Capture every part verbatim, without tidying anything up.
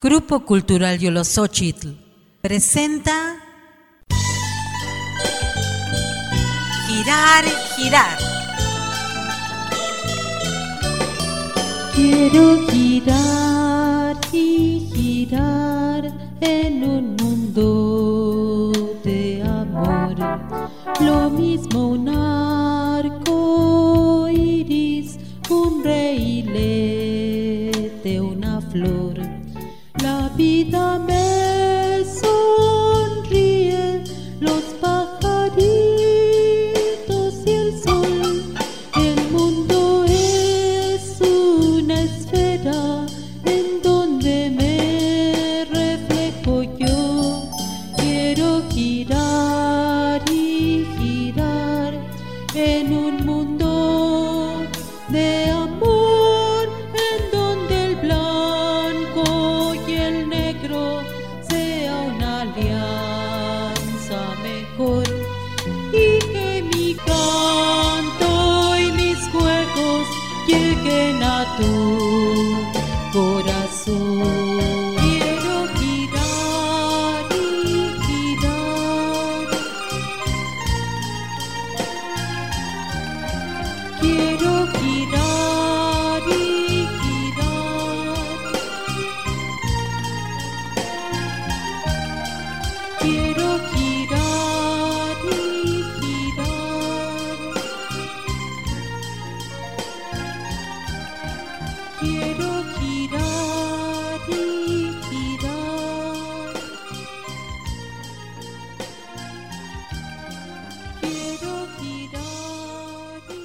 Grupo Cultural Yolosóchitl presenta Girar, girar. Quiero girar y girar en un mundo de amor, lo mismo un arco iris, un reilete, una flor. La vida me sonríe, los pajaritos y el sol. El mundo es una esfera en donde me reflejo yo. Quiero girar y girar en un mundo de amor, en donde el blanco y el negro sea una alianza mejor, y que mi canto y mis juegos lleguen a tu corazón. Quiero girar y girar, quiero girar y girar, quiero girar y girar, quiero girar y girar, quiero girar y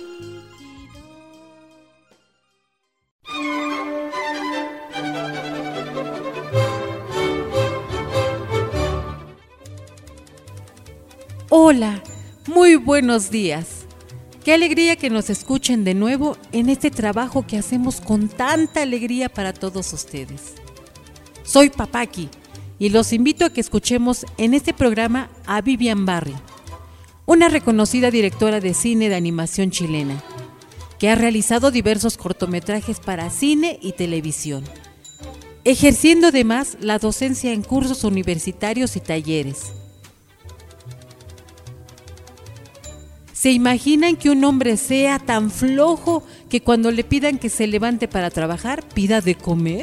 Hola, muy buenos días. Qué alegría que nos escuchen de nuevo en este trabajo que hacemos con tanta alegría para todos ustedes. Soy Papaki y los invito a que escuchemos en este programa a Vivian Barry, una reconocida directora de cine de animación chilena, que ha realizado diversos cortometrajes para cine y televisión, ejerciendo además la docencia en cursos universitarios y talleres. ¿Se imaginan que un hombre sea tan flojo que cuando le pidan que se levante para trabajar, pida de comer?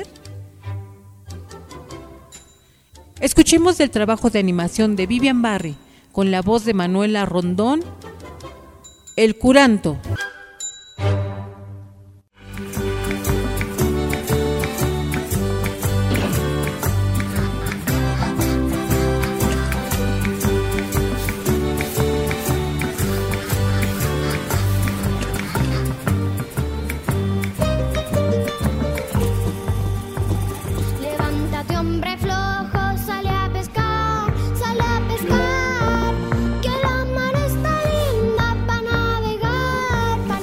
Escuchemos del trabajo de animación de Vivian Barry, con la voz de Manuela Rondón, El Curanto. Levántate, hombre flojo, sale a pescar, sale a pescar, que la mar está linda para navegar, pa'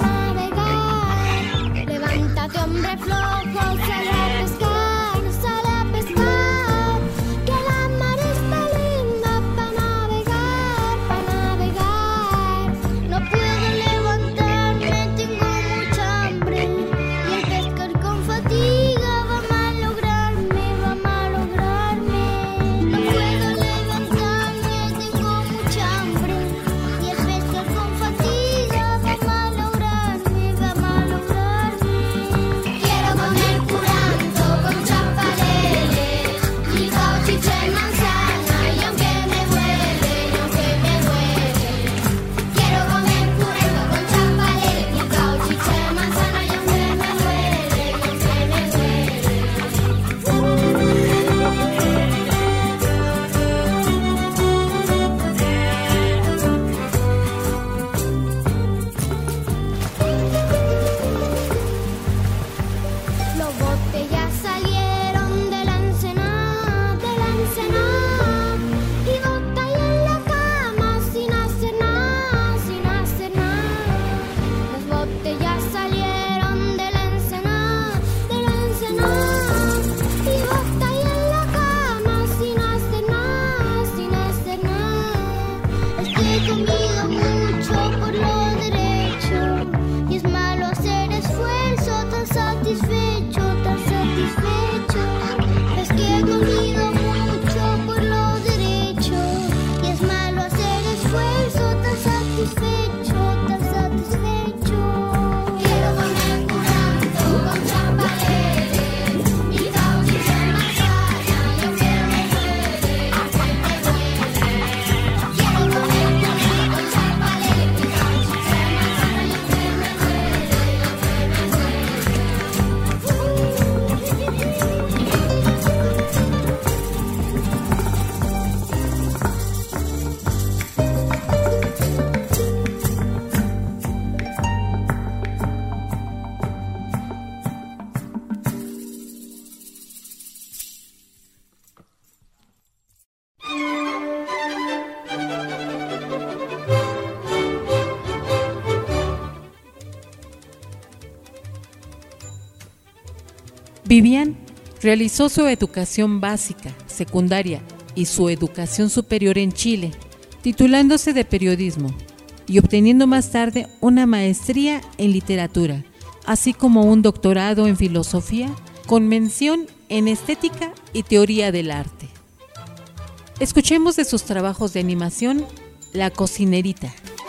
Vivian realizó su educación básica, secundaria y su educación superior en Chile, titulándose de periodismo y obteniendo más tarde una maestría en literatura, así como un doctorado en filosofía con mención en estética y teoría del arte. Escuchemos de sus trabajos de animación La cocinerita.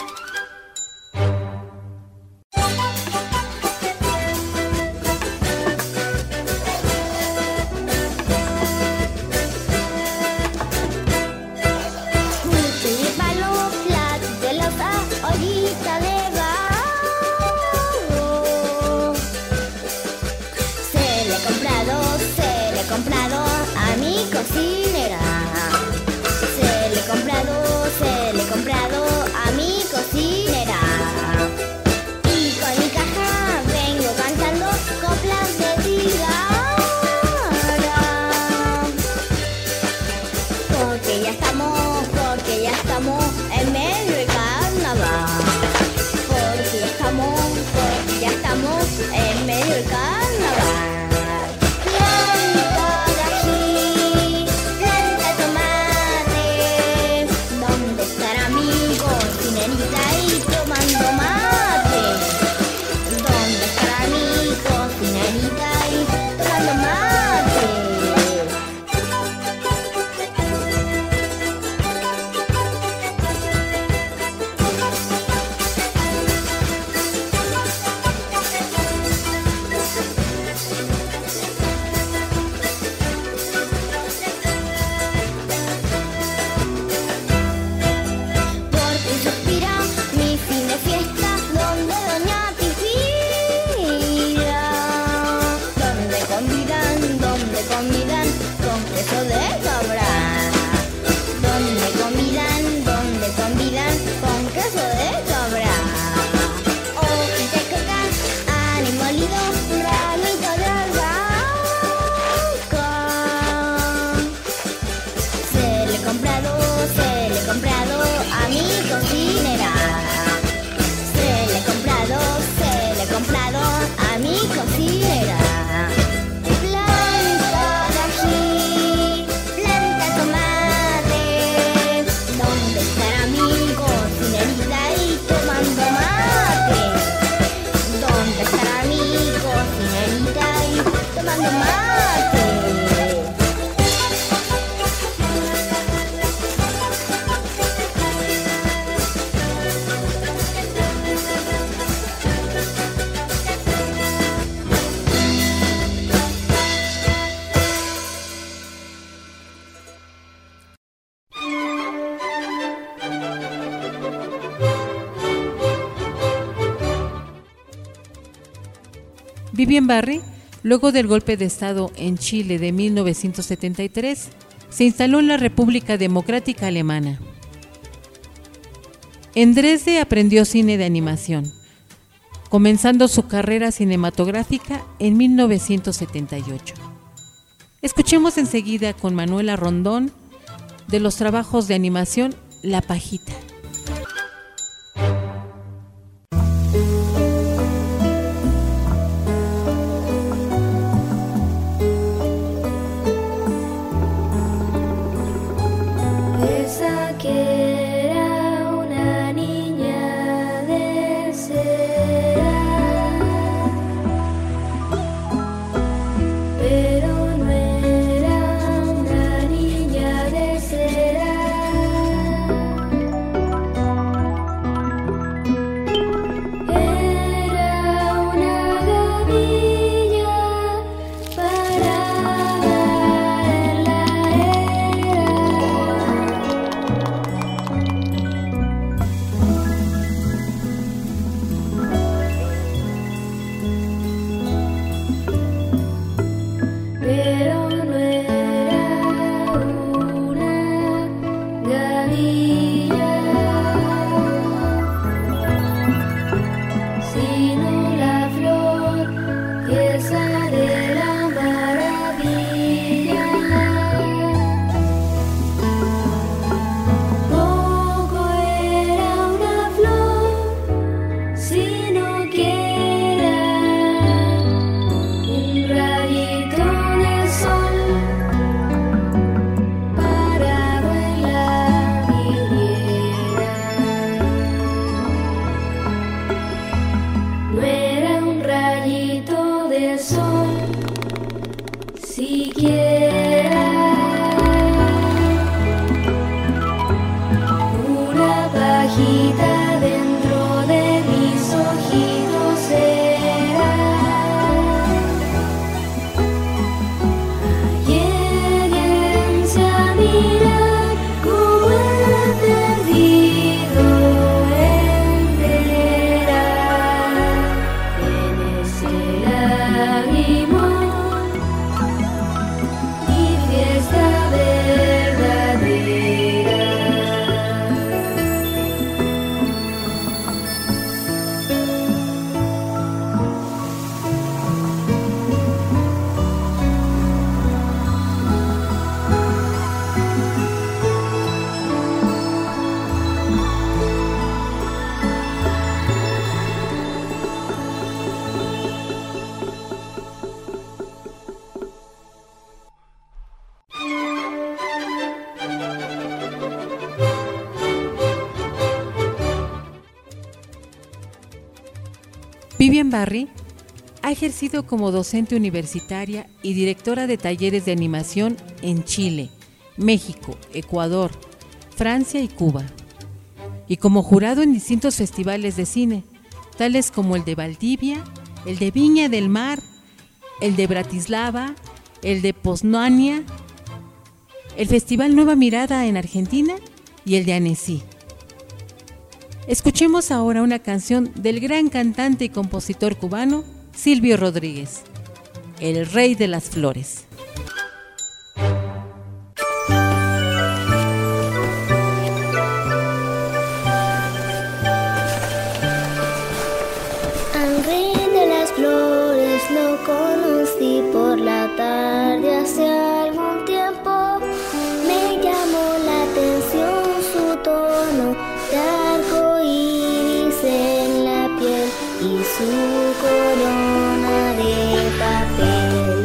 Vivian Barry, luego del golpe de Estado en Chile de mil novecientos setenta y tres, se instaló en la República Democrática Alemana. En Dresde aprendió cine de animación, comenzando su carrera cinematográfica en mil novecientos setenta y ocho. Escuchemos enseguida con Manuela Rondón de los trabajos de animación La Pajita. Pero no era una niña de cera. siquiera una pajita dentro de mis ojitos será. Lléguense a mirar como el perdido enterar en ese lagrimón y fiesta verdadera. Vivian Barry ha ejercido como docente universitaria y directora de talleres de animación en Chile, México, Ecuador, Francia y Cuba, y como jurado en distintos festivales de cine, tales como el de Valdivia, el de Viña del Mar, el de Bratislava, el de Poznania, el Festival Nueva Mirada en Argentina y el de Annecy. Escuchemos ahora una canción del gran cantante y compositor cubano Silvio Rodríguez, El Rey de las Flores. Al rey de las flores lo conocí por la tarde hace algún tiempo. Me llamó la atención su tono de arco iris en la piel y su corona de papel.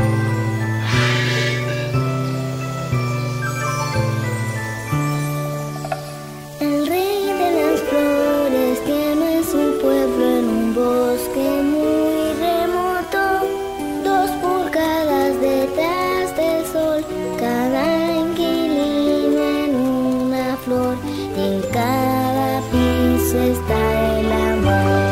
El rey de las flores tiene su pueblo en un bosque muy remoto, dos pulgadas detrás del sol, cada inquilino en una flor, en cada piso está el amor.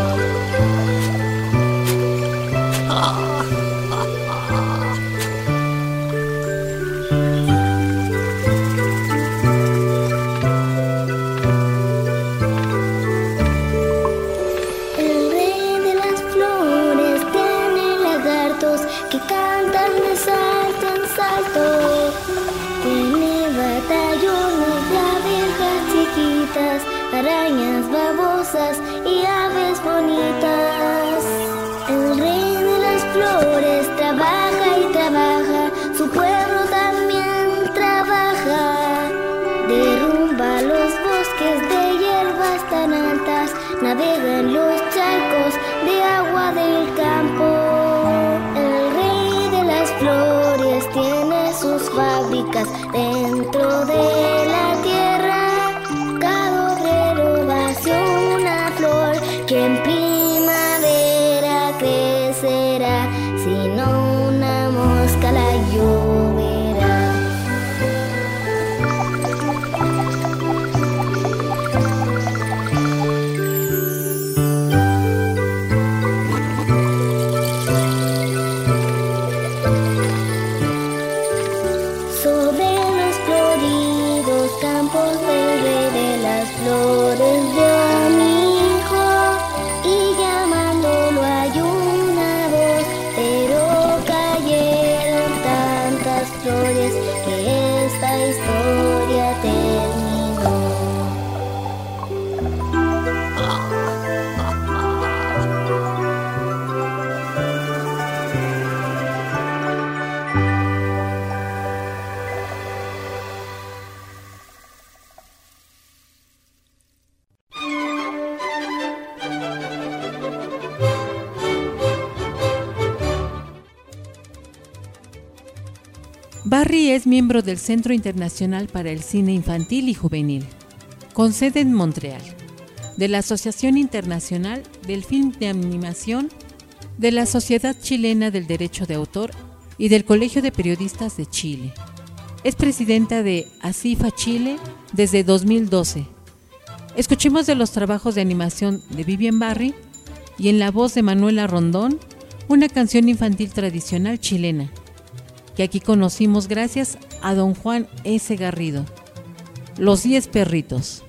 El rey de las flores tiene lagartos que cantan de salto en salto. Tiene batallones de abejas chiquitas, arañas babosas y aves bonitas. El rey de las flores trabaja y trabaja, su pueblo también trabaja. Derrumba los bosques de hierbas tan altas, navega en los charcos de agua del campo. El rey de las flores tiene sus fábricas dentro de la tierra. Cada obrero va hacia una flor que en primavera crecerá, si no una mosca la lloverá. Sobre los floridos campos del rey de las flores veo a mi hijo y llamándolo hay una voz, pero cayeron tantas flores que esta historia terminó. Barry es miembro del Centro Internacional para el Cine Infantil y Juvenil, con sede en Montreal, de la Asociación Internacional del Film de Animación, de la Sociedad Chilena del Derecho de Autor y del Colegio de Periodistas de Chile. Es presidenta de ASIFA Chile desde dos mil doce. Escuchemos de los trabajos de animación de Vivian Barry y en la voz de Manuela Rondón, una canción infantil tradicional chilena, que aquí conocimos gracias a don Juan S. Garrido, Los Diez Perritos.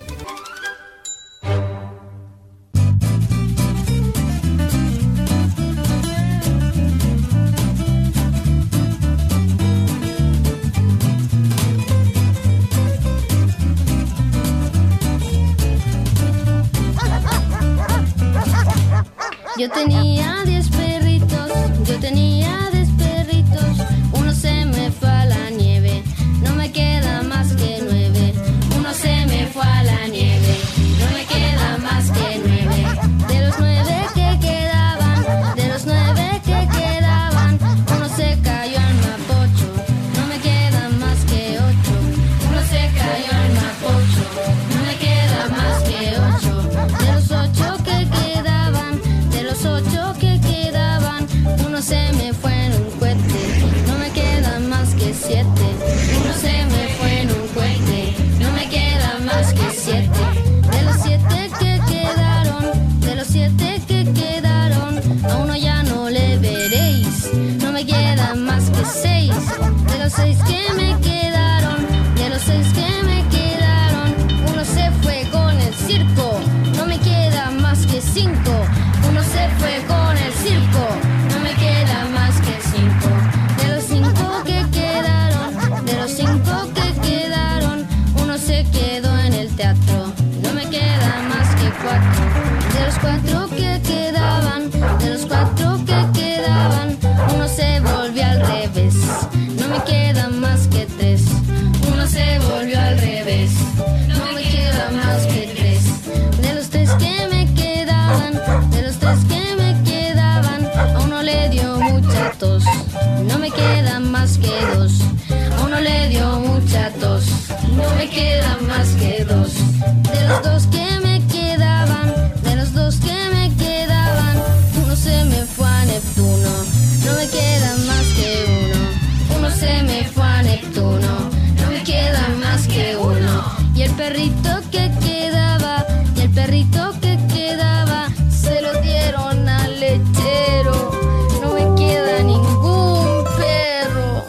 Yo tenía diez perritos, yo tenía diez perritos, uno se me fue a la nieve, no me queda más que nueve. Uno se me fue a la nieve, no me queda más que nueve. De los nueve que quedaban, de los nueve que quedaban, uno se cayó al mapocho, no me queda más que ocho. Uno se cayó al mapocho, no me queda más que ocho. De los ocho que quedaban, de los ocho que quedaban, uno se me fue en un cohete, no me queda más que siete. Uno se me fue en un cohete, no me queda más que siete. De los siete que quedaron, de los siete que quedaron, a uno ya no le veréis, no me queda más que seis. De los seis que me quedaron, de los seis que me quedaron, uno se fue con el circo, no me queda más que cinco. Uno se fue con el circo, no me queda más que cinco. De los cinco que quedaron, de los cinco que quedaron, uno se quedó en el teatro, no me queda más que cuatro. De los cuatro que quedaban, de los cuatro que quedaban, uno se volvió al revés, no me queda más que tres. Uno se volvió al revés, no me queda más que tres. De los tres que me quedaban, de los tres que me quedaban, a uno le dio mucha tos, no me queda más que dos. A uno le dio mucha tos, no me queda más que dos. De los dos que me quedaban, de los dos que me quedaban, uno se me fue a Neptuno, no me queda más que uno. Uno se me fue a Neptuno, no me queda más que uno. Y el perrito que quedaba, y el perrito que quedaba, se lo dieron al lechero, no me queda ningún perro.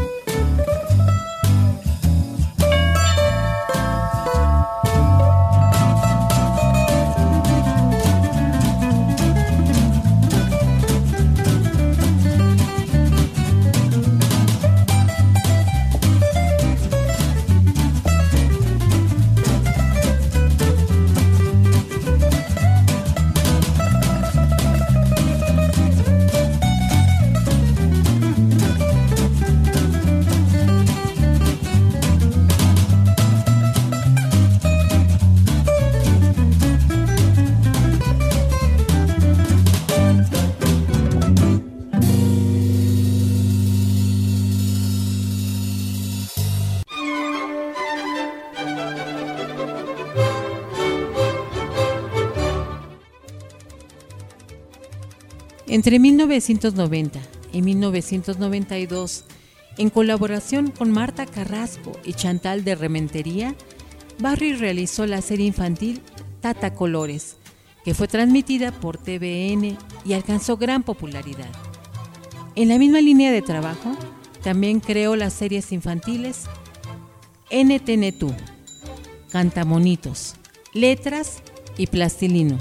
Entre mil novecientos noventa y mil novecientos noventa y dos, en colaboración con Marta Carrasco y Chantal de Rementería, Barry realizó la serie infantil Tata Colores, que fue transmitida por T V N y alcanzó gran popularidad. En la misma línea de trabajo, también creó las series infantiles N T N Tú, Cantamonitos, Letras y Plastilino.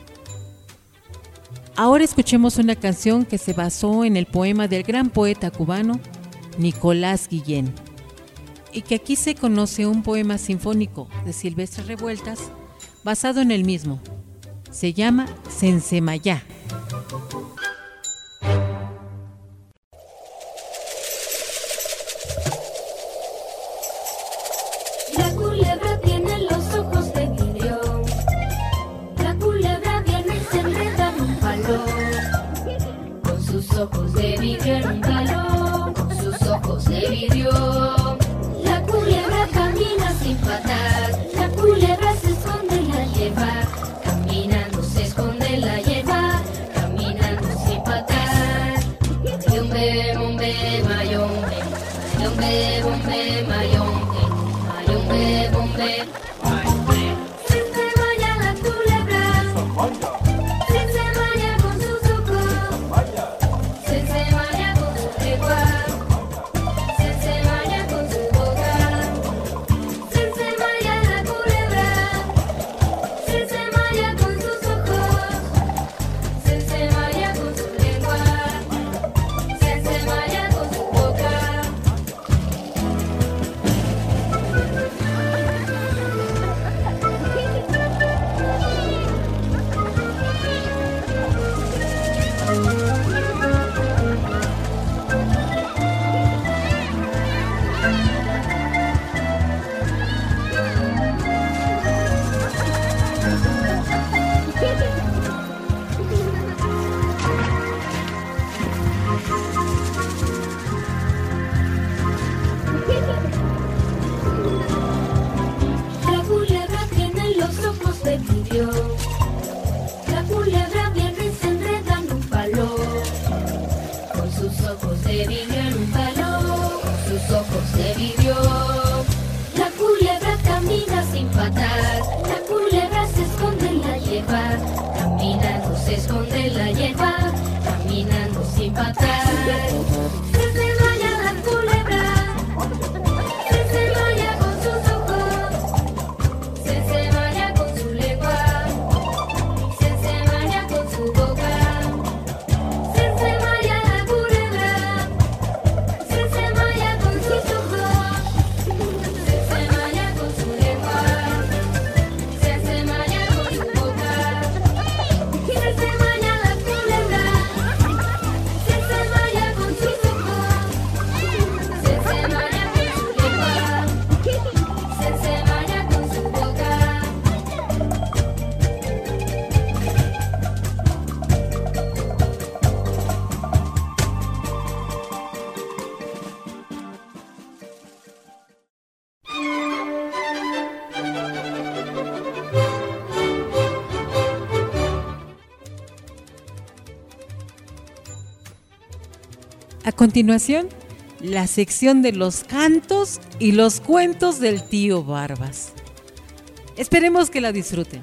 Ahora escuchemos una canción que se basó en el poema del gran poeta cubano Nicolás Guillén y que aquí se conoce un poema sinfónico de Silvestre Revueltas basado en el mismo. Se llama Sensemayá. La culebra tiene los ojos de vidrio. La culebra viene y se enreda en un palo. Con sus ojos de vidrio en un palo. Con sus ojos de vidrio. La culebra camina sin patas. La culebra se esconde en la hierba. Caminando se esconde en la hierba. Caminando sin patas. Yumbe, mumbe, ma. Mayombe, bombe, mayombe, mayombe, bombe. Si se baña la culebra, si se baña con sus ojos, si se baña con su lengua, si se baña con su boca. Si se baña la culebra, si se baña con sus ojos, si se baña con su lengua, si se baña con su boca. La culebra tiene los ojos de vidrio. La culebra viene y se enreda en un palo. Con sus ojos de vidrio en un palo. Con sus ojos de vidrio. La culebra camina sin patar. La culebra se esconde en la hierba. Caminando se esconde en la hierba. Caminando sin patar. Se se baña la culebra. Se se baña con sus ojos. Se se baña con su lengua. Se se baña con su boca. Se se baña la culebra. Se se baña con sus ojos. Se se baña con su lengua. Se se baña con su boca. Se se baña la culebra. Se se baña con sus ojos. Se se baña con su lengua. Se se baña con su boca. A continuación, la sección de los cantos y los cuentos del tío Barbas. Esperemos que la disfruten.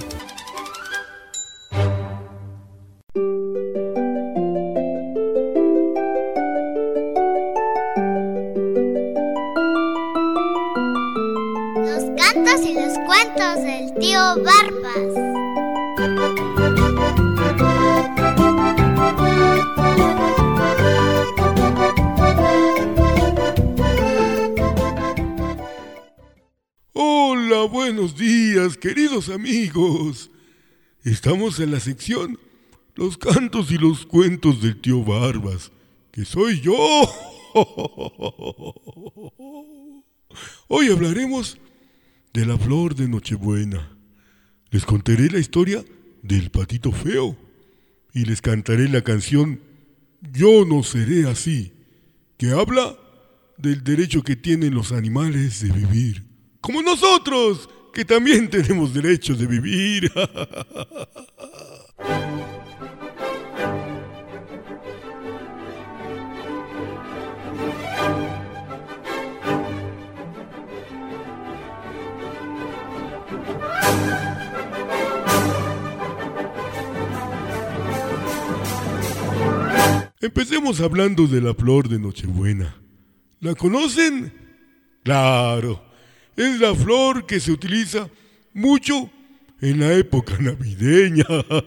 Los cantos y los cuentos del tío Barbas. Hola, buenos días, queridos amigos. Estamos en la sección Los cantos y los cuentos del tío Barbas, que soy yo. Hoy hablaremos de la flor de Nochebuena. Les contaré la historia del patito feo y les cantaré la canción Yo no seré así, que habla del derecho que tienen los animales de vivir, como nosotros, que también tenemos derecho de vivir. Empecemos hablando de la flor de Nochebuena. ¿La conocen? Claro, es la flor que se utiliza mucho en la época navideña.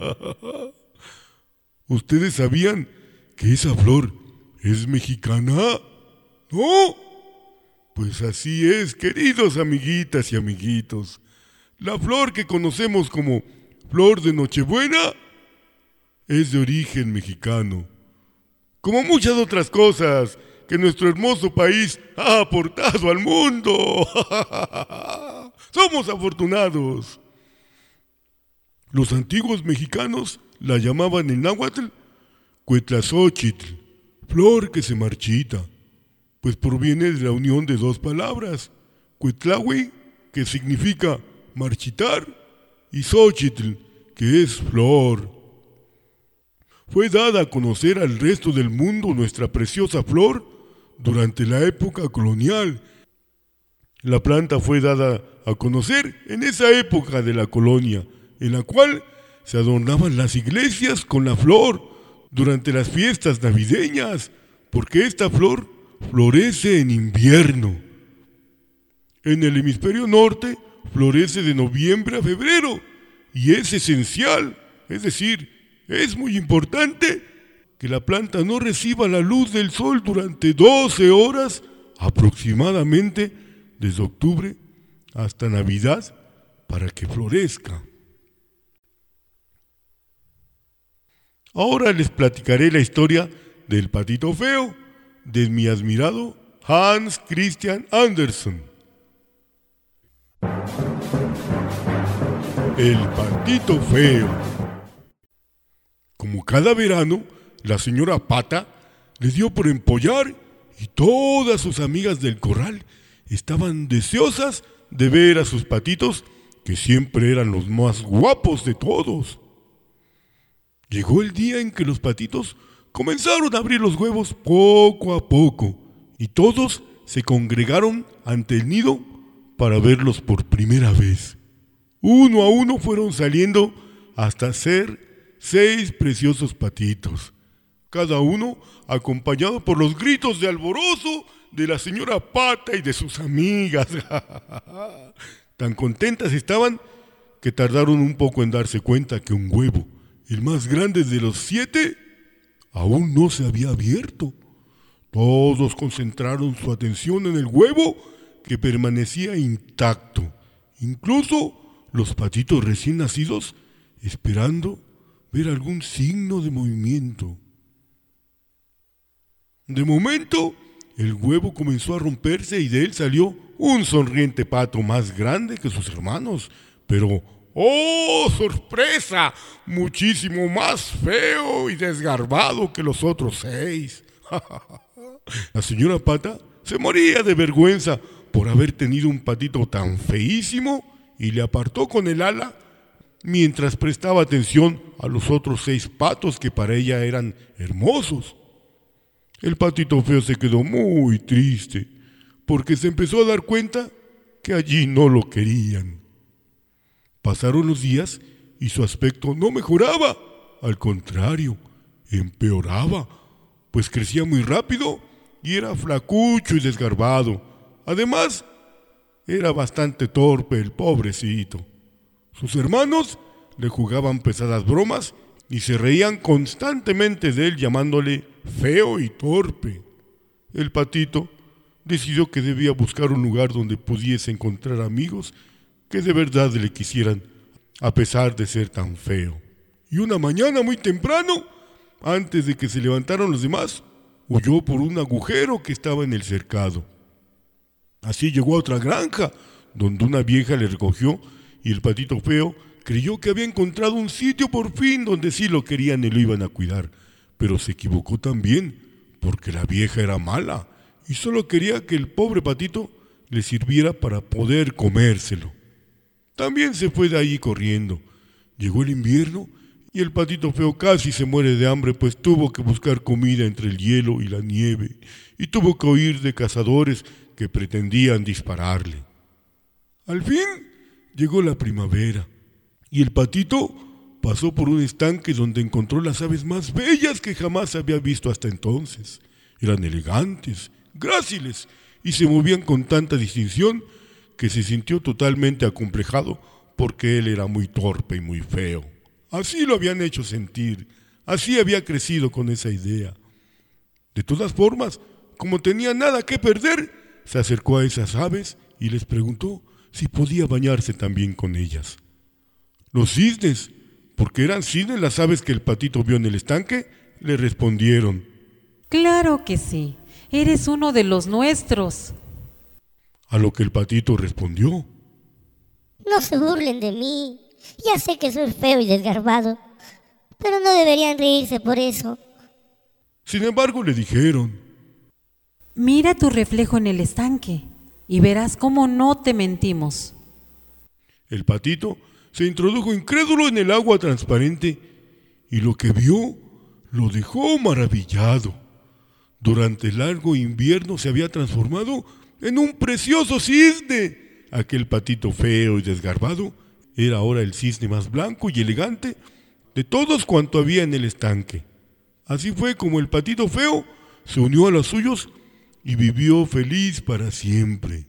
¿Ustedes sabían que esa flor es mexicana? ¿No? Pues así es, queridos amiguitas y amiguitos. La flor que conocemos como flor de Nochebuena es de origen mexicano, como muchas otras cosas que nuestro hermoso país ha aportado al mundo. ¡Somos afortunados! Los antiguos mexicanos la llamaban en náhuatl Cuetlazóchitl, flor que se marchita, pues proviene de la unión de dos palabras, Cuetlahui, que significa marchitar, y Xochitl, que es flor. Fue dada a conocer al resto del mundo nuestra preciosa flor durante la época colonial. La planta fue dada a conocer en esa época de la colonia, en la cual se adornaban las iglesias con la flor durante las fiestas navideñas, porque esta flor florece en invierno. En el hemisferio norte florece de noviembre a febrero y es esencial, es decir, es muy importante que la planta no reciba la luz del sol durante doce horas aproximadamente desde octubre hasta Navidad para que florezca. Ahora les platicaré la historia del patito feo de mi admirado Hans Christian Andersen. El patito feo. Como cada verano, la señora Pata le dio por empollar y todas sus amigas del corral estaban deseosas de ver a sus patitos, que siempre eran los más guapos de todos. Llegó el día en que los patitos comenzaron a abrir los huevos poco a poco y todos se congregaron ante el nido para verlos por primera vez. Uno a uno fueron saliendo hasta ser seis preciosos patitos, cada uno acompañado por los gritos de alborozo de la señora Pata y de sus amigas. Tan contentas estaban que tardaron un poco en darse cuenta que un huevo, el más grande de los siete, aún no se había abierto. Todos concentraron su atención en el huevo, que permanecía intacto, incluso los patitos recién nacidos, esperando ver algún signo de movimiento. De momento, el huevo comenzó a romperse y de él salió un sonriente pato más grande que sus hermanos, pero ¡oh, sorpresa! Muchísimo más feo y desgarbado que los otros seis. La señora Pata se moría de vergüenza por haber tenido un patito tan feísimo y le apartó con el ala mientras prestaba atención a los otros seis patos que para ella eran hermosos. El patito feo se quedó muy triste porque se empezó a dar cuenta que allí no lo querían. Pasaron los días y su aspecto no mejoraba, al contrario, empeoraba, pues crecía muy rápido y era flacucho y desgarbado. Además, era bastante torpe el pobrecito. Sus hermanos le jugaban pesadas bromas y se reían constantemente de él llamándole feo y torpe. El patito decidió que debía buscar un lugar donde pudiese encontrar amigos que de verdad le quisieran, a pesar de ser tan feo. Y una mañana muy temprano, antes de que se levantaran los demás, huyó por un agujero que estaba en el cercado. Así llegó a otra granja, donde una vieja le recogió y el patito feo creyó que había encontrado un sitio por fin donde sí lo querían y lo iban a cuidar. Pero se equivocó también, porque la vieja era mala y solo quería que el pobre patito le sirviera para poder comérselo. También se fue de ahí corriendo. Llegó el invierno y el patito feo casi se muere de hambre, pues tuvo que buscar comida entre el hielo y la nieve y tuvo que huir de cazadores que pretendían dispararle. Al fin llegó la primavera y el patito pasó por un estanque donde encontró las aves más bellas que jamás había visto hasta entonces. Eran elegantes, gráciles y se movían con tanta distinción que se sintió totalmente acomplejado porque él era muy torpe y muy feo. Así lo habían hecho sentir, así había crecido con esa idea. De todas formas, como tenía nada que perder, se acercó a esas aves y les preguntó si podía bañarse también con ellas. Los cisnes, porque eran cisnes las aves que el patito vio en el estanque, le respondieron: Claro que sí, eres uno de los nuestros. A lo que el patito respondió: No se burlen de mí, ya sé que soy feo y desgarbado, pero no deberían reírse por eso. Sin embargo, le dijeron: Mira tu reflejo en el estanque y verás cómo no te mentimos. El patito se introdujo incrédulo en el agua transparente y lo que vio lo dejó maravillado. Durante el largo invierno se había transformado en un precioso cisne. Aquel patito feo y desgarbado era ahora el cisne más blanco y elegante de todos cuanto había en el estanque. Así fue como el patito feo se unió a los suyos y vivió feliz para siempre.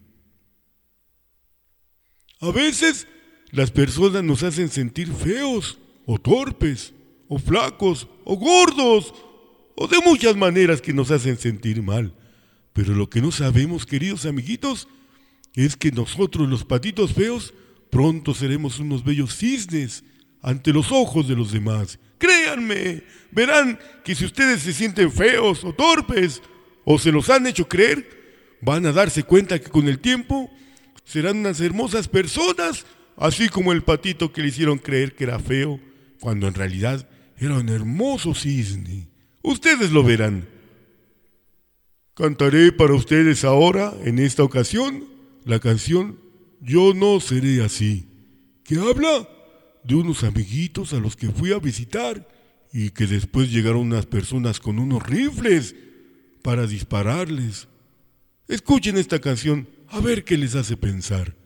A veces las personas nos hacen sentir feos, o torpes, o flacos, o gordos, o de muchas maneras que nos hacen sentir mal. Pero lo que no sabemos, queridos amiguitos, es que nosotros los patitos feos pronto seremos unos bellos cisnes ante los ojos de los demás. Créanme, verán que si ustedes se sienten feos o torpes, o se los han hecho creer, van a darse cuenta que con el tiempo serán unas hermosas personas, así como el patito que le hicieron creer que era feo, cuando en realidad era un hermoso cisne. Ustedes lo verán. Cantaré para ustedes ahora, en esta ocasión, la canción Yo no seré así, que habla de unos amiguitos a los que fui a visitar y que después llegaron unas personas con unos rifles para dispararles. Escuchen esta canción, a ver qué les hace pensar.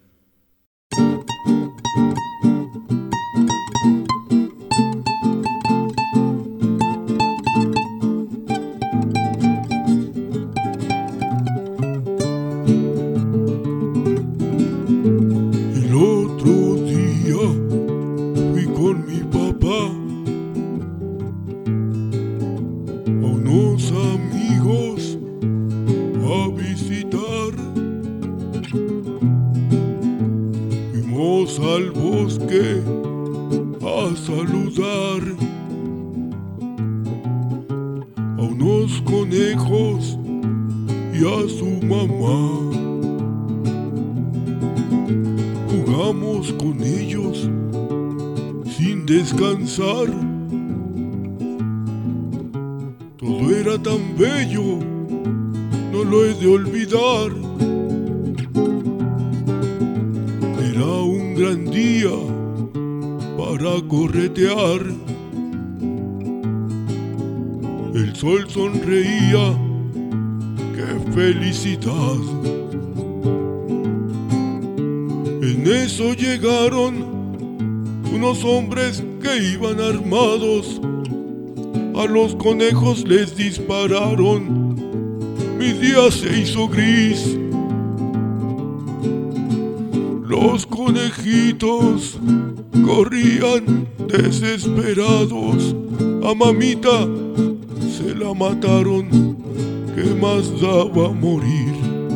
Al bosque a saludar a unos conejos y a su mamá. Jugamos con ellos sin descansar. Todo era tan bello, no lo he de olvidar. Era un gran día para corretear. El sol sonreía, qué felicidad. En eso llegaron unos hombres que iban armados. A los conejos les dispararon. Mi día se hizo gris. Los conejitos corrían desesperados. A mamita se la mataron, ¿qué más daba morir?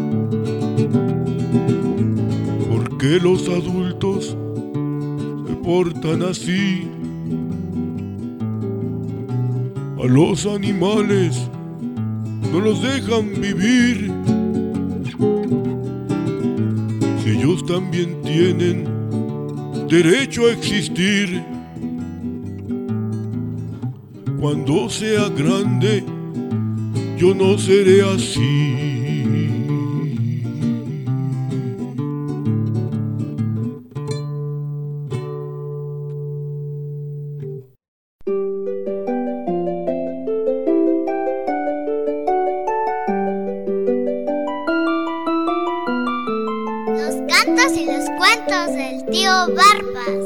¿Por qué los adultos se portan así? A los animales no los dejan vivir. Si ellos también tienen derecho a existir. Cuando sea grande, yo no seré así. Los cantos y los cuentos del tío Barbas.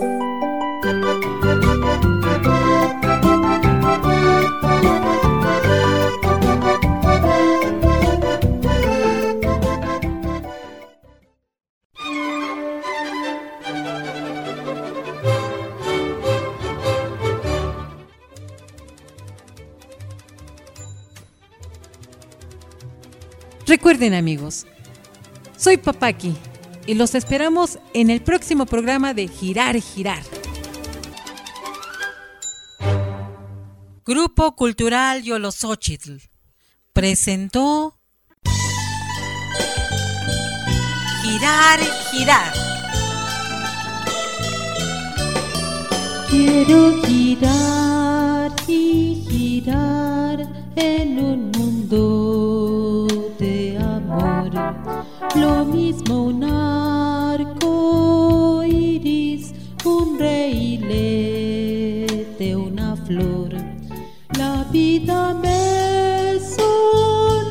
Recuerden, amigos, soy Papaki y los esperamos en el próximo programa de Girar, Girar. Grupo Cultural Yolosóchitl presentó Girar, Girar. Quiero girar y girar en un mundo de amor. Lo mismo un arco iris, un reilete, una flor. La vida me sonríe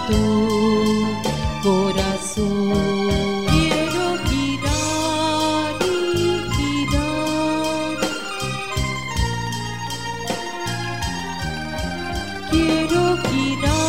tu corazón. Quiero girar y girar. Quiero girar.